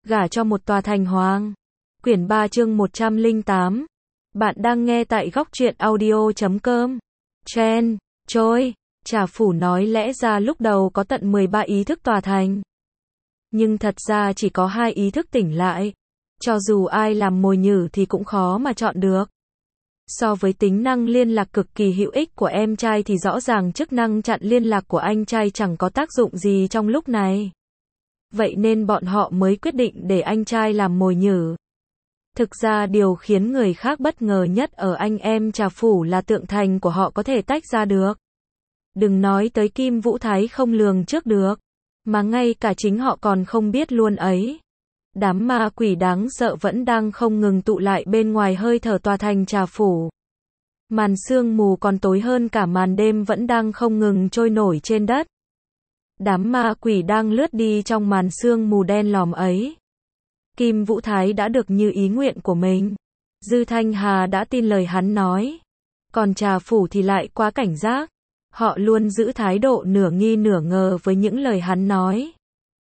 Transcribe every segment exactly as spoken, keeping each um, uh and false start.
Gả cho một tòa thành hoàng. Quyển ba chương một trăm lẻ tám. Bạn đang nghe tại góc truyện audio chấm com. Chen, Choi, Trà Phủ nói lẽ ra lúc đầu có tận mười ba ý thức tòa thành. Nhưng thật ra chỉ có hai ý thức tỉnh lại. Cho dù ai làm mồi nhử thì cũng khó mà chọn được. So với tính năng liên lạc cực kỳ hữu ích của em trai thì rõ ràng chức năng chặn liên lạc của anh trai chẳng có tác dụng gì trong lúc này. Vậy nên bọn họ mới quyết định để anh trai làm mồi nhử. Thực ra điều khiến người khác bất ngờ nhất ở anh em Trà Phủ là tượng thành của họ có thể tách ra được. Đừng nói tới Kim Vũ Thái không lường trước được, mà ngay cả chính họ còn không biết luôn ấy. Đám ma quỷ đáng sợ vẫn đang không ngừng tụ lại bên ngoài hơi thở tòa thành Trà Phủ. Màn sương mù còn tối hơn cả màn đêm vẫn đang không ngừng trôi nổi trên đất. Đám ma quỷ đang lướt đi trong màn sương mù đen lòm ấy. Kim Vũ Thái đã được như ý nguyện của mình. Dư Thanh Hà đã tin lời hắn nói. Còn Trà Phủ thì lại quá cảnh giác. Họ luôn giữ thái độ nửa nghi nửa ngờ với những lời hắn nói.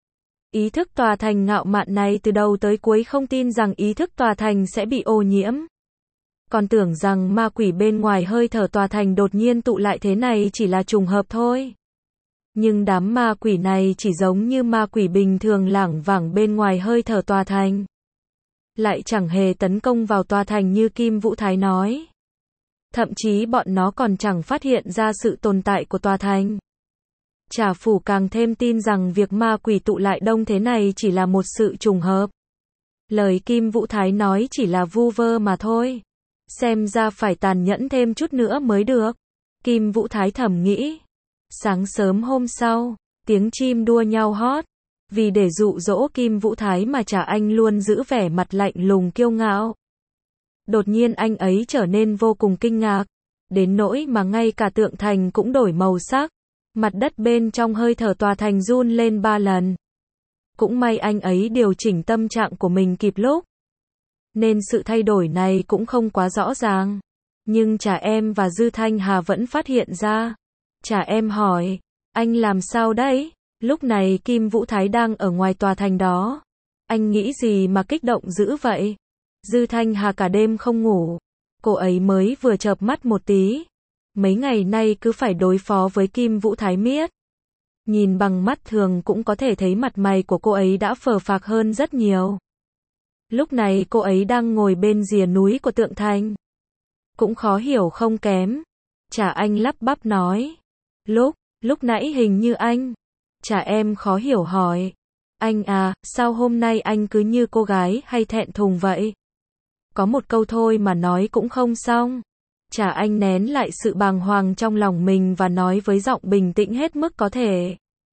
Ý thức tòa thành ngạo mạn này từ đầu tới cuối không tin rằng ý thức tòa thành sẽ bị ô nhiễm. Còn tưởng rằng ma quỷ bên ngoài hơi thở tòa thành đột nhiên tụ lại thế này chỉ là trùng hợp thôi. Nhưng đám ma quỷ này chỉ giống như ma quỷ bình thường lảng vảng bên ngoài hơi thở tòa thành. Lại chẳng hề tấn công vào tòa thành như Kim Vũ Thái nói. Thậm chí bọn nó còn chẳng phát hiện ra sự tồn tại của tòa thành. Trà Phủ càng thêm tin rằng việc ma quỷ tụ lại đông thế này chỉ là một sự trùng hợp. Lời Kim Vũ Thái nói chỉ là vu vơ mà thôi. Xem ra phải tàn nhẫn thêm chút nữa mới được. Kim Vũ Thái thầm nghĩ. Sáng sớm hôm sau, tiếng chim đua nhau hót. Vì để dụ dỗ Kim Vũ Thái mà Trà Anh luôn giữ vẻ mặt lạnh lùng kiêu ngạo. Đột nhiên anh ấy trở nên vô cùng kinh ngạc. Đến nỗi mà ngay cả tượng thành cũng đổi màu sắc. Mặt đất bên trong hơi thở tòa thành run lên ba lần. Cũng may anh ấy điều chỉnh tâm trạng của mình kịp lúc. Nên sự thay đổi này cũng không quá rõ ràng. Nhưng Trà Em và Dư Thanh Hà vẫn phát hiện ra. Trà Em hỏi, anh làm sao đấy? Lúc này Kim Vũ Thái đang ở ngoài tòa thành đó. Anh nghĩ gì mà kích động dữ vậy? Dư Thanh Hà cả đêm không ngủ. Cô ấy mới vừa chợp mắt một tí. Mấy ngày nay cứ phải đối phó với Kim Vũ Thái miết. Nhìn bằng mắt thường cũng có thể thấy mặt mày của cô ấy đã phờ phạc hơn rất nhiều. Lúc này cô ấy đang ngồi bên rìa núi của tượng thành. Cũng khó hiểu không kém. Trà Anh lắp bắp nói. Lúc, lúc nãy hình như anh. Trà Em khó hiểu hỏi. Anh à, sao hôm nay anh cứ như cô gái hay thẹn thùng vậy? Có một câu thôi mà nói cũng không xong. Trà Anh nén lại sự bàng hoàng trong lòng mình và nói với giọng bình tĩnh hết mức có thể.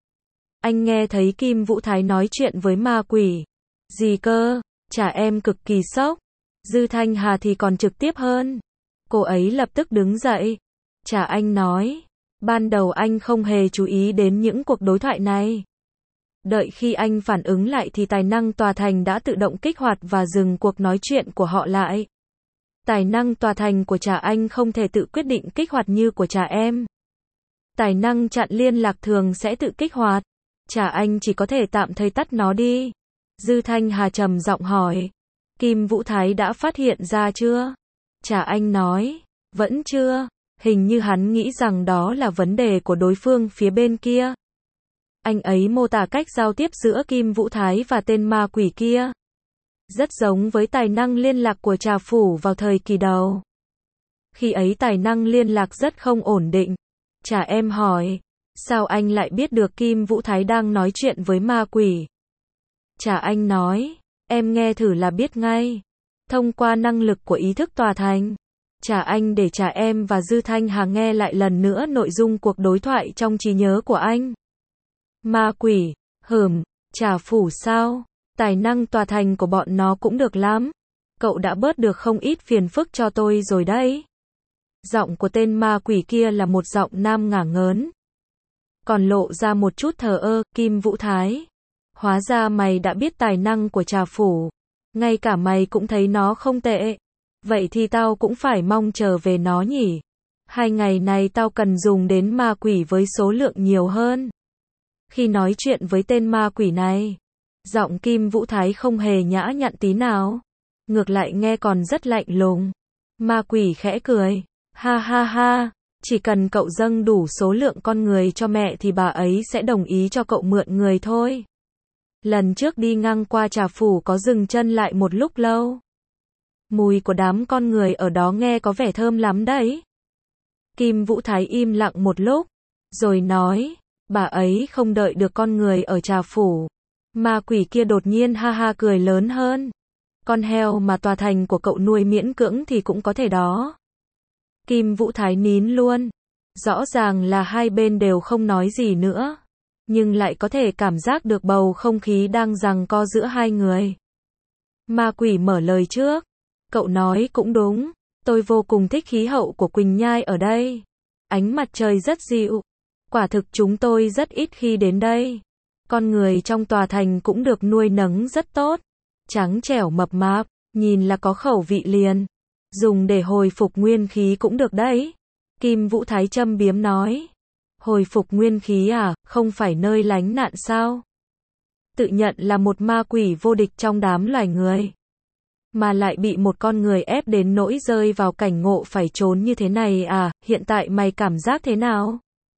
Anh nghe thấy Kim Vũ Thái nói chuyện với ma quỷ. Gì cơ? Trà Em cực kỳ sốc. Dư Thanh Hà thì còn trực tiếp hơn. Cô ấy lập tức đứng dậy. Trà Anh nói. Ban đầu anh không hề chú ý đến những cuộc đối thoại này. Đợi khi anh phản ứng lại thì tài năng tòa thành đã tự động kích hoạt và dừng cuộc nói chuyện của họ lại. Tài năng tòa thành của Trà Anh không thể tự quyết định kích hoạt như của Trà Em. Tài năng chặn liên lạc thường sẽ tự kích hoạt. Trà Anh chỉ có thể tạm thời tắt nó đi. Dư Thanh Hà trầm giọng hỏi. Kim Vũ Thái đã phát hiện ra chưa? Trà Anh nói. Vẫn chưa. Hình như hắn nghĩ rằng đó là vấn đề của đối phương phía bên kia. Anh ấy mô tả cách giao tiếp giữa Kim Vũ Thái và tên ma quỷ kia. Rất giống với tài năng liên lạc của Trà Phủ vào thời kỳ đầu. Khi ấy tài năng liên lạc rất không ổn định. Trà Em hỏi. Sao anh lại biết được Kim Vũ Thái đang nói chuyện với ma quỷ? Trà Anh nói. Em nghe thử là biết ngay. Thông qua năng lực của ý thức tòa thành. Trà Anh để Trà Em và Dư Thanh Hà nghe lại lần nữa nội dung cuộc đối thoại trong trí nhớ của anh. Ma quỷ, hừm, Trà Phủ sao? Tài năng tòa thành của bọn nó cũng được lắm. Cậu đã bớt được không ít phiền phức cho tôi rồi đấy. Giọng của tên ma quỷ kia là một giọng nam ngả ngớn. Còn lộ ra một chút thờ ơ. Kim Vũ Thái. Hóa ra mày đã biết tài năng của Trà Phủ. Ngay cả mày cũng thấy nó không tệ. Vậy thì tao cũng phải mong chờ về nó nhỉ. Hai ngày này tao cần dùng đến ma quỷ với số lượng nhiều hơn. Khi nói chuyện với tên ma quỷ này, Giọng Kim Vũ Thái không hề nhã nhặn tí nào. Ngược lại nghe còn rất lạnh lùng. Ma quỷ khẽ cười. Ha ha ha, chỉ cần cậu dâng đủ số lượng con người cho mẹ thì bà ấy sẽ đồng ý cho cậu mượn người thôi. Lần trước đi ngang qua Trà Phủ có dừng chân lại một lúc lâu. Mùi của đám con người ở đó nghe có vẻ thơm lắm đấy. Kim Vũ Thái im lặng một lúc, rồi nói, bà ấy không đợi được con người ở Trà Phủ. Ma quỷ kia đột nhiên ha ha cười lớn hơn. Con heo mà tòa thành của cậu nuôi miễn cưỡng thì cũng có thể đó. Kim Vũ Thái nín luôn. Rõ ràng là hai bên đều không nói gì nữa. Nhưng lại có thể cảm giác được bầu không khí đang giằng co giữa hai người. Ma quỷ mở lời trước. Cậu nói cũng đúng. Tôi vô cùng thích khí hậu của Quỳnh Nhai ở đây. Ánh mặt trời rất dịu. Quả thực chúng tôi rất ít khi đến đây. Con người trong tòa thành cũng được nuôi nấng rất tốt. Trắng trẻo mập mạp, nhìn là có khẩu vị liền. Dùng để hồi phục nguyên khí cũng được đấy. Kim Vũ Thái châm biếm nói. Hồi phục nguyên khí à, không phải nơi lánh nạn sao? Tự nhận là một ma quỷ vô địch trong đám loài người. Mà lại bị một con người ép đến nỗi rơi vào cảnh ngộ phải trốn như thế này à, hiện tại mày cảm giác thế nào?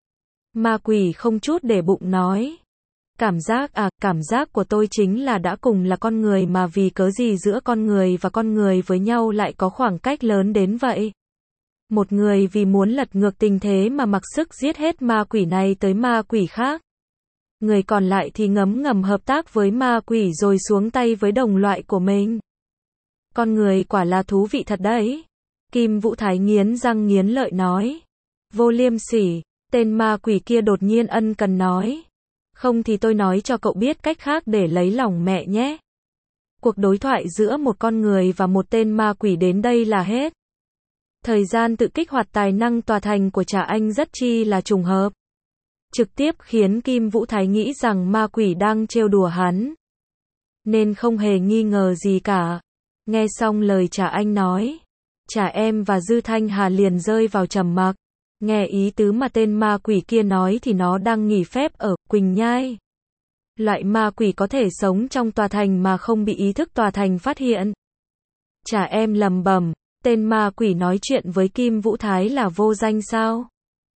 Ma quỷ không chút để bụng nói. Cảm giác à, cảm giác của tôi chính là đã cùng là con người mà vì cớ gì giữa con người và con người với nhau lại có khoảng cách lớn đến vậy. Một người vì muốn lật ngược tình thế mà mặc sức giết hết ma quỷ này tới ma quỷ khác. Người còn lại thì ngấm ngầm hợp tác với ma quỷ rồi xuống tay với đồng loại của mình. Con người quả là thú vị thật đấy. Kim Vũ Thái nghiến răng nghiến lợi nói. Vô liêm sỉ, tên ma quỷ kia đột nhiên ân cần nói. Không thì tôi nói cho cậu biết cách khác để lấy lòng mẹ nhé. Cuộc đối thoại giữa một con người và một tên ma quỷ đến đây là hết. Thời gian tự kích hoạt tài năng tòa thành của Trà Anh rất chi là trùng hợp. Trực tiếp khiến Kim Vũ Thái nghĩ rằng ma quỷ đang trêu đùa hắn. Nên không hề nghi ngờ gì cả. Nghe xong lời Trà Anh nói. Trà Em và Dư Thanh Hà liền rơi vào trầm mặc. Nghe ý tứ mà tên ma quỷ kia nói thì nó đang nghỉ phép ở Quỳnh Nhai. Loại ma quỷ có thể sống trong tòa thành mà không bị ý thức tòa thành phát hiện. Trà Em lầm bầm, tên ma quỷ nói chuyện với Kim Vũ Thái là vô danh sao?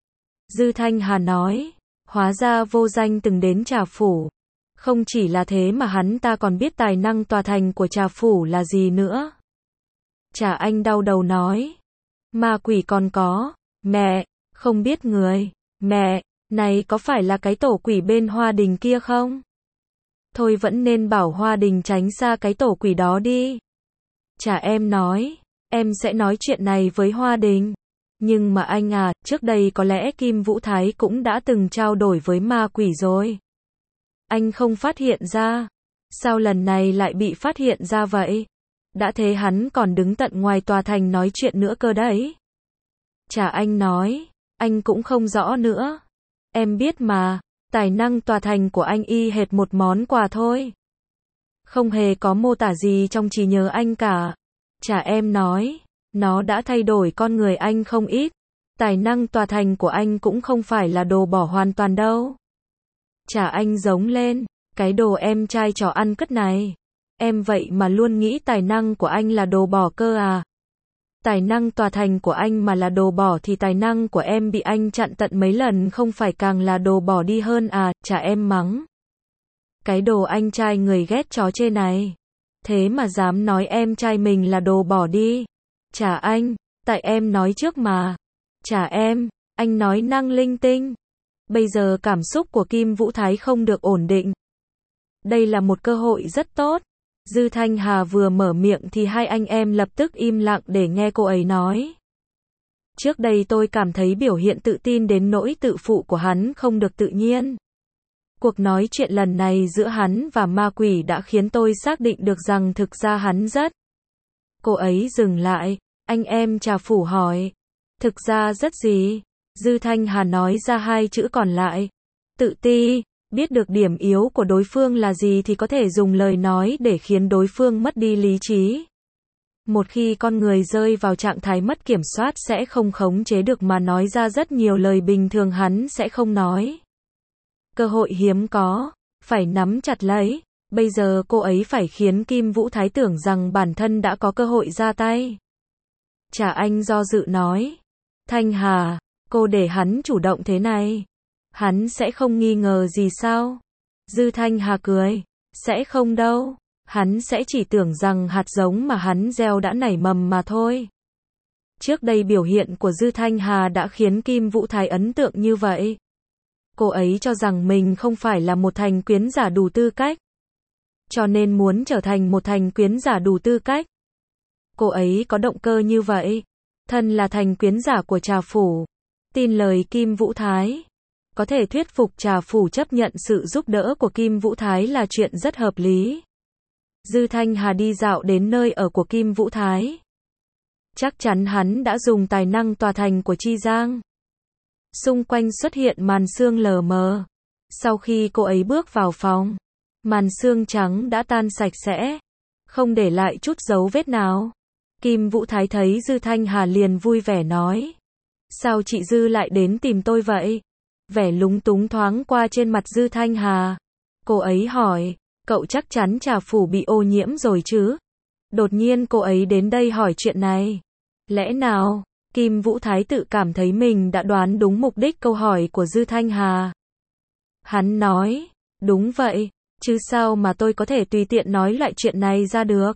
Dư Thanh Hà nói, hóa ra vô danh từng đến Trà Phủ. Không chỉ là thế mà hắn ta còn biết tài năng tòa thành của Trà Phủ là gì nữa. Trà Anh đau đầu nói, ma quỷ còn có, mẹ, không biết người, mẹ, này có phải là cái tổ quỷ bên Hoa Đình kia không? Thôi vẫn nên bảo Hoa Đình tránh xa cái tổ quỷ đó đi. Trà Em nói, em sẽ nói chuyện này với Hoa Đình. Nhưng mà anh à, trước đây có lẽ Kim Vũ Thái cũng đã từng trao đổi với ma quỷ rồi. Anh không phát hiện ra. Sao lần này lại bị phát hiện ra vậy? Đã thế hắn còn đứng tận ngoài tòa thành nói chuyện nữa cơ đấy. Trà Anh nói, anh cũng không rõ nữa. Em biết mà, tài năng tòa thành của anh y hệt một món quà thôi. Không hề có mô tả gì trong trí nhớ anh cả. Trà Em nói, nó đã thay đổi con người anh không ít. Tài năng tòa thành của anh cũng không phải là đồ bỏ hoàn toàn đâu. Trà Anh giống lên, cái đồ em trai trò ăn cất này. Em vậy mà luôn nghĩ tài năng của anh là đồ bỏ cơ à? Tài năng tòa thành của anh mà là đồ bỏ thì tài năng của em bị anh chặn tận mấy lần không phải càng là đồ bỏ đi hơn à? Trà Em mắng. Cái đồ anh trai người ghét chó chê này. Thế mà dám nói em trai mình là đồ bỏ đi. Trà Anh, tại em nói trước mà. Trà Em, anh nói năng linh tinh. Bây giờ cảm xúc của Kim Vũ Thái không được ổn định. Đây là một cơ hội rất tốt. Dư Thanh Hà vừa mở miệng thì hai anh em lập tức im lặng để nghe cô ấy nói. Trước đây tôi cảm thấy biểu hiện tự tin đến nỗi tự phụ của hắn không được tự nhiên. Cuộc nói chuyện lần này giữa hắn và ma quỷ đã khiến tôi xác định được rằng thực ra hắn rất. Cô ấy dừng lại, anh em Trà Phủ hỏi. Thực ra rất gì? Dư Thanh Hà nói ra hai chữ còn lại. Tự ti, biết được điểm yếu của đối phương là gì thì có thể dùng lời nói để khiến đối phương mất đi lý trí. Một khi con người rơi vào trạng thái mất kiểm soát sẽ không khống chế được mà nói ra rất nhiều lời bình thường hắn sẽ không nói. Cơ hội hiếm có, phải nắm chặt lấy. Bây giờ cô ấy phải khiến Kim Vũ Thái tưởng rằng bản thân đã có cơ hội ra tay. Trà Anh do dự nói. Thanh Hà, cô để hắn chủ động thế này. Hắn sẽ không nghi ngờ gì sao? Dư Thanh Hà cười. Sẽ không đâu. Hắn sẽ chỉ tưởng rằng hạt giống mà hắn gieo đã nảy mầm mà thôi. Trước đây biểu hiện của Dư Thanh Hà đã khiến Kim Vũ Thái ấn tượng như vậy. Cô ấy cho rằng mình không phải là một thành quyến giả đủ tư cách. Cho nên muốn trở thành một thành quyến giả đủ tư cách. Cô ấy có động cơ như vậy. Thân là thành quyến giả của Trà Phủ. Tin lời Kim Vũ Thái. Có thể thuyết phục Trà Phủ chấp nhận sự giúp đỡ của Kim Vũ Thái là chuyện rất hợp lý. Dư Thanh Hà đi dạo đến nơi ở của Kim Vũ Thái. Chắc chắn hắn đã dùng tài năng tòa thành của Chi Giang. Xung quanh xuất hiện màn sương lờ mờ. Sau khi cô ấy bước vào phòng, màn sương trắng đã tan sạch sẽ, không để lại chút dấu vết nào. Kim Vũ Thái thấy Dư Thanh Hà liền vui vẻ nói. Sao chị Dư lại đến tìm tôi vậy? Vẻ lúng túng thoáng qua trên mặt Dư Thanh Hà. Cô ấy hỏi, cậu chắc chắn Trà Phủ bị ô nhiễm rồi chứ? Đột nhiên cô ấy đến đây hỏi chuyện này. Lẽ nào? Kim Vũ Thái tự cảm thấy mình đã đoán đúng mục đích câu hỏi của Dư Thanh Hà. Hắn nói, đúng vậy, chứ sao mà tôi có thể tùy tiện nói loại chuyện này ra được.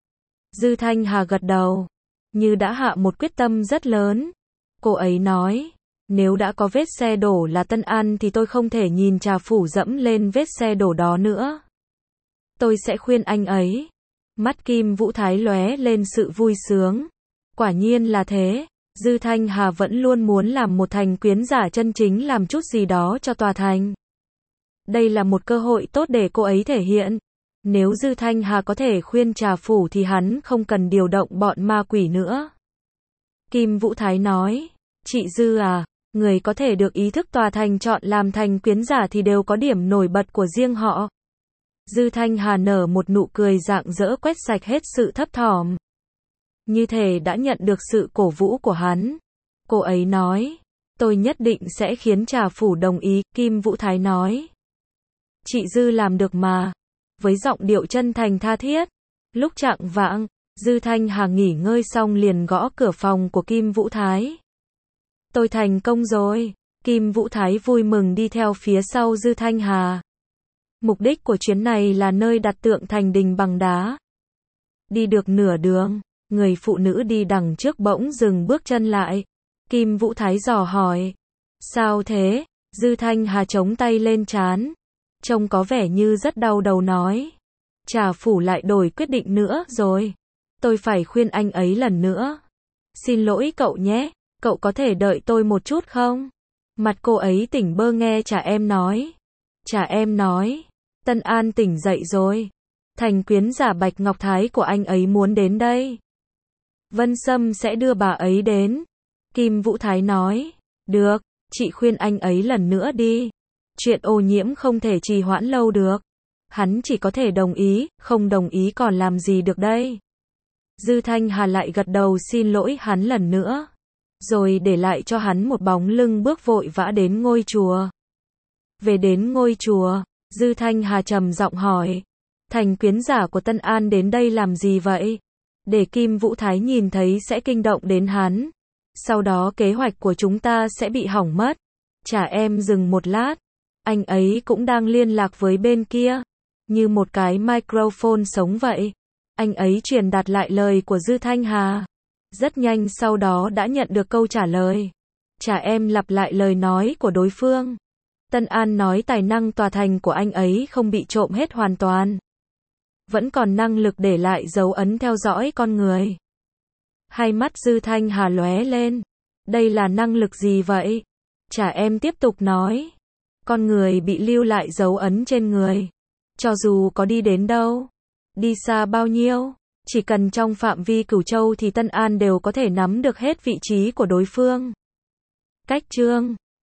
Dư Thanh Hà gật đầu, như đã hạ một quyết tâm rất lớn. Cô ấy nói, nếu đã có vết xe đổ là Tân An thì tôi không thể nhìn Trà Phủ dẫm lên vết xe đổ đó nữa. Tôi sẽ khuyên anh ấy. Mắt Kim Vũ Thái lóe lên sự vui sướng. Quả nhiên là thế. Dư Thanh Hà vẫn luôn muốn làm một thành quyến giả chân chính, làm chút gì đó cho tòa thành. Đây là một cơ hội tốt để cô ấy thể hiện. Nếu Dư Thanh Hà có thể khuyên Trà Phủ thì hắn không cần điều động bọn ma quỷ nữa. Kim Vũ Thái nói, chị Dư à, người có thể được ý thức tòa thành chọn làm thành quyến giả thì đều có điểm nổi bật của riêng họ. Dư Thanh Hà nở một nụ cười rạng rỡ quét sạch hết sự thấp thỏm. Như thể đã nhận được sự cổ vũ của hắn. Cô ấy nói, tôi nhất định sẽ khiến Trà Phủ đồng ý. Kim Vũ Thái nói, chị Dư làm được mà. Với giọng điệu chân thành tha thiết. Lúc chạng vạng, Dư Thanh Hà nghỉ ngơi xong liền gõ cửa phòng của Kim Vũ Thái. Tôi thành công rồi. Kim Vũ Thái vui mừng đi theo phía sau Dư Thanh Hà. Mục đích của chuyến này là nơi đặt tượng thành đình bằng đá. Đi được nửa đường, người phụ nữ đi đằng trước bỗng dừng bước chân lại. Kim Vũ Thái dò hỏi, sao thế? Dư Thanh Hà chống tay lên trán, trông có vẻ như rất đau đầu nói, Trà Phủ lại đổi quyết định nữa rồi. Tôi phải khuyên anh ấy lần nữa. Xin lỗi cậu nhé, cậu có thể đợi tôi một chút không? Mặt cô ấy tỉnh bơ nghe Trà Em nói. Trà Em nói, Tân An tỉnh dậy rồi. Thành quyến giả Bạch Ngọc Thái của anh ấy muốn đến đây. Vân Sâm sẽ đưa bà ấy đến. Kim Vũ Thái nói, được, chị khuyên anh ấy lần nữa đi. Chuyện ô nhiễm không thể trì hoãn lâu được. Hắn chỉ có thể đồng ý, không đồng ý còn làm gì được đây. Dư Thanh Hà lại gật đầu xin lỗi hắn lần nữa. Rồi để lại cho hắn một bóng lưng bước vội vã đến ngôi chùa. Về đến ngôi chùa, Dư Thanh Hà trầm giọng hỏi, thành quyến giả của Tân An đến đây làm gì vậy? Để Kim Vũ Thái nhìn thấy sẽ kinh động đến hắn. Sau đó kế hoạch của chúng ta sẽ bị hỏng mất. Trà Em dừng một lát. Anh ấy cũng đang liên lạc với bên kia. Như một cái microphone sống vậy. Anh ấy truyền đạt lại lời của Dư Thanh Hà. Rất nhanh sau đó đã nhận được câu trả lời. Trà Em lặp lại lời nói của đối phương. Tân An nói tài năng tòa thành của anh ấy không bị trộm hết hoàn toàn. Vẫn còn năng lực để lại dấu ấn theo dõi con người. Hai mắt Dư Thanh Hà lóe lên. Đây là năng lực gì vậy? Trà Em tiếp tục nói. Con người bị lưu lại dấu ấn trên người. Cho dù có đi đến đâu, đi xa bao nhiêu, chỉ cần trong phạm vi Cửu Châu thì Tân An đều có thể nắm được hết vị trí của đối phương. Cách chương